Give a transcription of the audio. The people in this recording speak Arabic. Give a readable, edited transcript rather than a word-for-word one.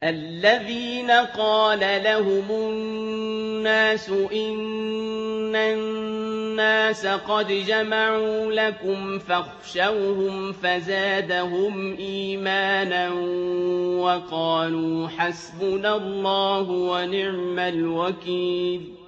الذين قال لهم الناس إن الناس قد جمعوا لكم فاخشوهم فزادهم إيمانا وقالوا حسبنا الله ونعم الوكيل